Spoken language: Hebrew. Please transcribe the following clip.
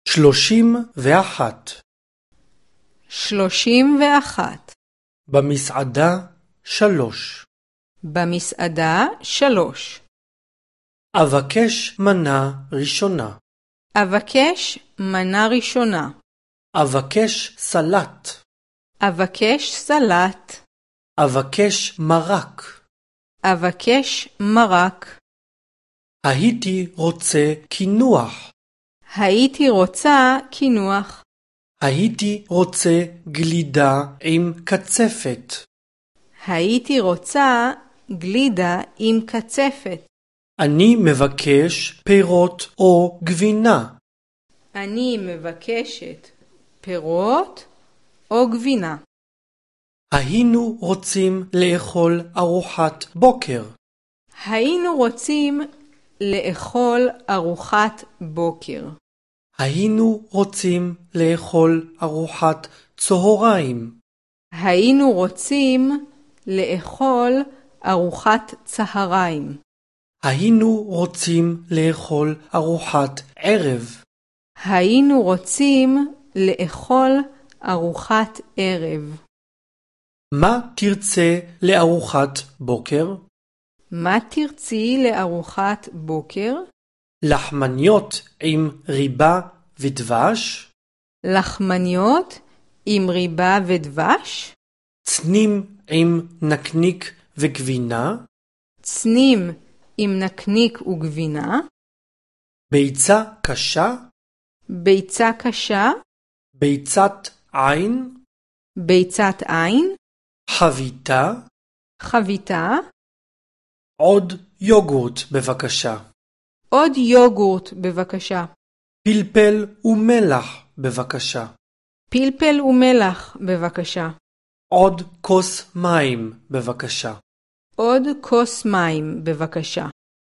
31. 31. במסעדה 3. במסעדה 3. אבקש מנה ראשונה. אבקש מנה ראשונה. אבקש סלט. אבקש סלט. אבקש מרק. אבקש מרק. הייתי רוצה קינוח. הייתי רוצה קינוח. הייתי רוצה גלידה עם קצפת. הייתי רוצה גלידה עם קצפת. אני מבקש פירות או גבינה. אני מבקשת פירות או גבינה. היינו רוצים לאכול ארוחת בוקר. היינו רוצים לאכול ארוחת בוקר. היינו רוצים לאכול ארוחת צהריים. היינו רוצים לאכול ארוחת צהריים. היינו רוצים לאכול ארוחת ערב. היינו רוצים לאכול ארוחת ערב. מה תרצה לארוחת בוקר? מה תרצי לארוחת בוקר? לחמניות עם ריבה ודבש? לחמניות עם ריבה ודבש? צנים עם נקניק וגבינה? צנים עם נקניק וגבינה? ביצה קשה? ביצה קשה? ביצת עין? ביצת עין? חביתה? חביתה? עוד יוגורט בבקשה. עוד יוגורט בבקשה. פלפל ומלח בבקשה. פלפל ומלח בבקשה. עוד כוס מים בבקשה. עוד כוס מים בבקשה.